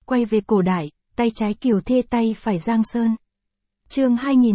quay về cổ đại, tay trái Kiều Thê tay phải Giang Sơn. Chương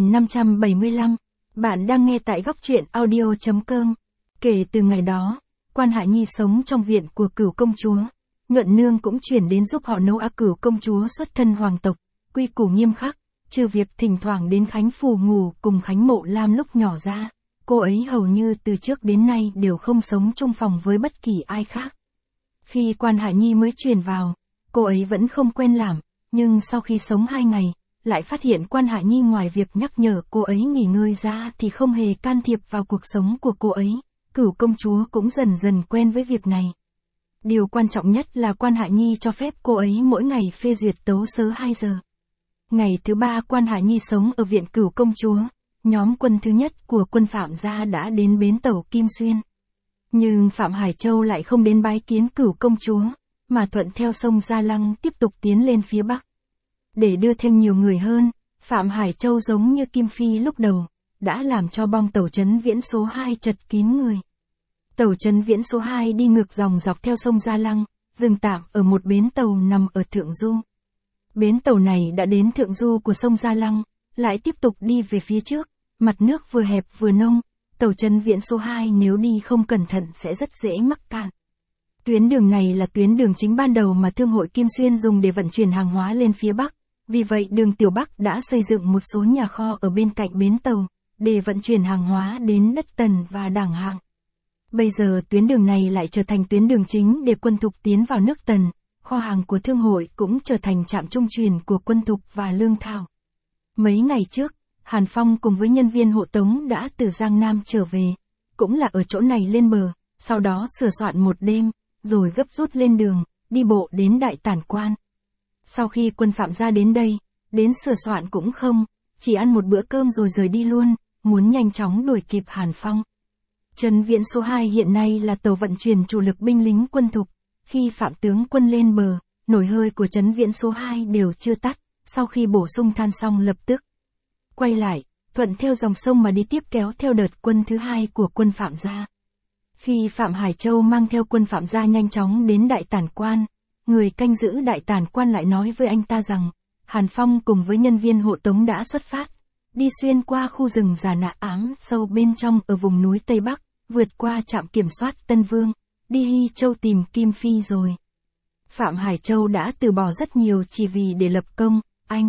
2575. Bạn đang nghe tại góc truyện audio.com. Kể từ ngày đó, Quan Hạ Nhi sống trong viện của Cửu công chúa. Nhuận Nương cũng chuyển đến giúp họ nấu ác. Cửu công chúa xuất thân hoàng tộc, quy củ nghiêm khắc, trừ việc thỉnh thoảng đến Khánh Phủ ngủ cùng Khánh Mộ Lam lúc nhỏ ra, cô ấy hầu như từ trước đến nay đều không sống chung phòng với bất kỳ ai khác. Khi Quan Hạ Nhi mới chuyển vào, cô ấy vẫn không quen làm, nhưng sau khi sống 2 ngày, lại phát hiện Quan Hạ Nhi ngoài việc nhắc nhở cô ấy nghỉ ngơi ra thì không hề can thiệp vào cuộc sống của cô ấy. Cửu công chúa cũng dần dần quen với việc này. Điều quan trọng nhất là Quan Hạ Nhi cho phép cô ấy mỗi ngày phê duyệt tấu sớ 2 giờ. Ngày thứ 3 Quan Hạ Nhi sống ở viện Cửu công chúa, nhóm quân thứ nhất của quân Phạm gia đã đến bến tàu Kim Xuyên. Nhưng Phạm Hải Châu lại không đến bái kiến Cửu công chúa, mà thuận theo sông Gia Lăng tiếp tục tiến lên phía Bắc. Để đưa thêm nhiều người hơn, Phạm Hải Châu giống như Kim Phi lúc đầu, đã làm cho bong tàu Trấn Viễn số 2 chật kín người. Tàu Trấn Viễn số 2 đi ngược dòng dọc theo sông Gia Lăng, dừng tạm ở một bến tàu nằm ở Thượng Du. Bến tàu này đã đến Thượng Du của sông Gia Lăng, lại tiếp tục đi về phía trước, mặt nước vừa hẹp vừa nông, tàu Trấn Viễn số 2 nếu đi không cẩn thận sẽ rất dễ mắc cạn. Tuyến đường này là tuyến đường chính ban đầu mà Thương hội Kim Xuyên dùng để vận chuyển hàng hóa lên phía Bắc, vì vậy Đường Tiểu Bắc đã xây dựng một số nhà kho ở bên cạnh bến tàu, để vận chuyển hàng hóa đến đất Tần và Đảng Hạng. Bây giờ tuyến đường này lại trở thành tuyến đường chính để quân thục tiến vào nước Tần, kho hàng của Thương hội cũng trở thành trạm trung truyền của quân thục và lương thảo. Mấy ngày trước, Hàn Phong cùng với nhân viên hộ tống đã từ Giang Nam trở về, cũng là ở chỗ này lên bờ, sau đó sửa soạn một đêm, rồi gấp rút lên đường, đi bộ đến Đại Tản Quan. Sau khi quân Phạm gia đến đây, đến sửa soạn cũng không, chỉ ăn một bữa cơm rồi rời đi luôn, muốn nhanh chóng đuổi kịp Hàn Phong. Trấn Viễn số 2 hiện nay là tàu vận chuyển chủ lực binh lính quân thục, khi Phạm tướng quân lên bờ, nồi hơi của Trấn Viễn số 2 đều chưa tắt, sau khi bổ sung than xong lập tức quay lại, thuận theo dòng sông mà đi tiếp kéo theo đợt quân thứ 2 của quân Phạm gia. Khi Phạm Hải Châu mang theo quân Phạm gia nhanh chóng đến Đại Tản Quan, người canh giữ Đại Tản Quan lại nói với anh ta rằng, Hàn Phong cùng với nhân viên hộ tống đã xuất phát, đi xuyên qua khu rừng già nạ ám sâu bên trong ở vùng núi Tây Bắc, vượt qua trạm kiểm soát Tân Vương, đi Hy Châu tìm Kim Phi rồi. Phạm Hải Châu đã từ bỏ rất nhiều chỉ vì để lập công, anh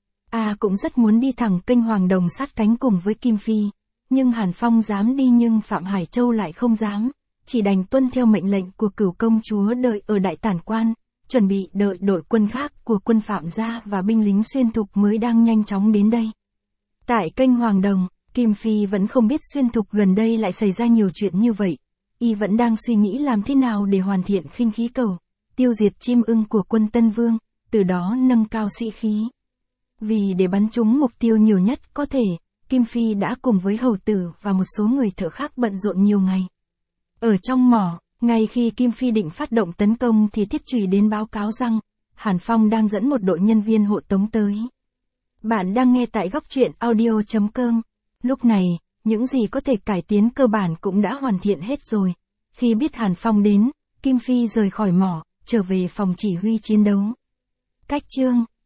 cũng rất muốn đi thẳng kênh Hoàng Đồng sát cánh cùng với Kim Phi, nhưng Hàn Phong dám đi nhưng Phạm Hải Châu lại không dám, chỉ đành tuân theo mệnh lệnh của Cửu công chúa đợi ở Đại Tản Quan, chuẩn bị đợi đội quân khác của quân Phạm gia và binh lính xuyên thục mới đang nhanh chóng đến đây. Tại kênh Hoàng Đồng, Kim Phi vẫn không biết xuyên thục gần đây lại xảy ra nhiều chuyện như vậy, y vẫn đang suy nghĩ làm thế nào để hoàn thiện khinh khí cầu, tiêu diệt chim ưng của quân Tân Vương, từ đó nâng cao sĩ khí. Vì để bắn trúng mục tiêu nhiều nhất có thể, Kim Phi đã cùng với hầu tử và một số người thợ khác bận rộn nhiều ngày. Ở trong mỏ, ngay khi Kim Phi định phát động tấn công thì Thiết Trùy đến báo cáo rằng, Hàn Phong đang dẫn một đội nhân viên hộ tống tới. Bạn đang nghe tại góc truyện audio.com. Lúc này, những gì có thể cải tiến cơ bản cũng đã hoàn thiện hết rồi. Khi biết Hàn Phong đến, Kim Phi rời khỏi mỏ, trở về phòng chỉ huy chiến đấu. Cách chương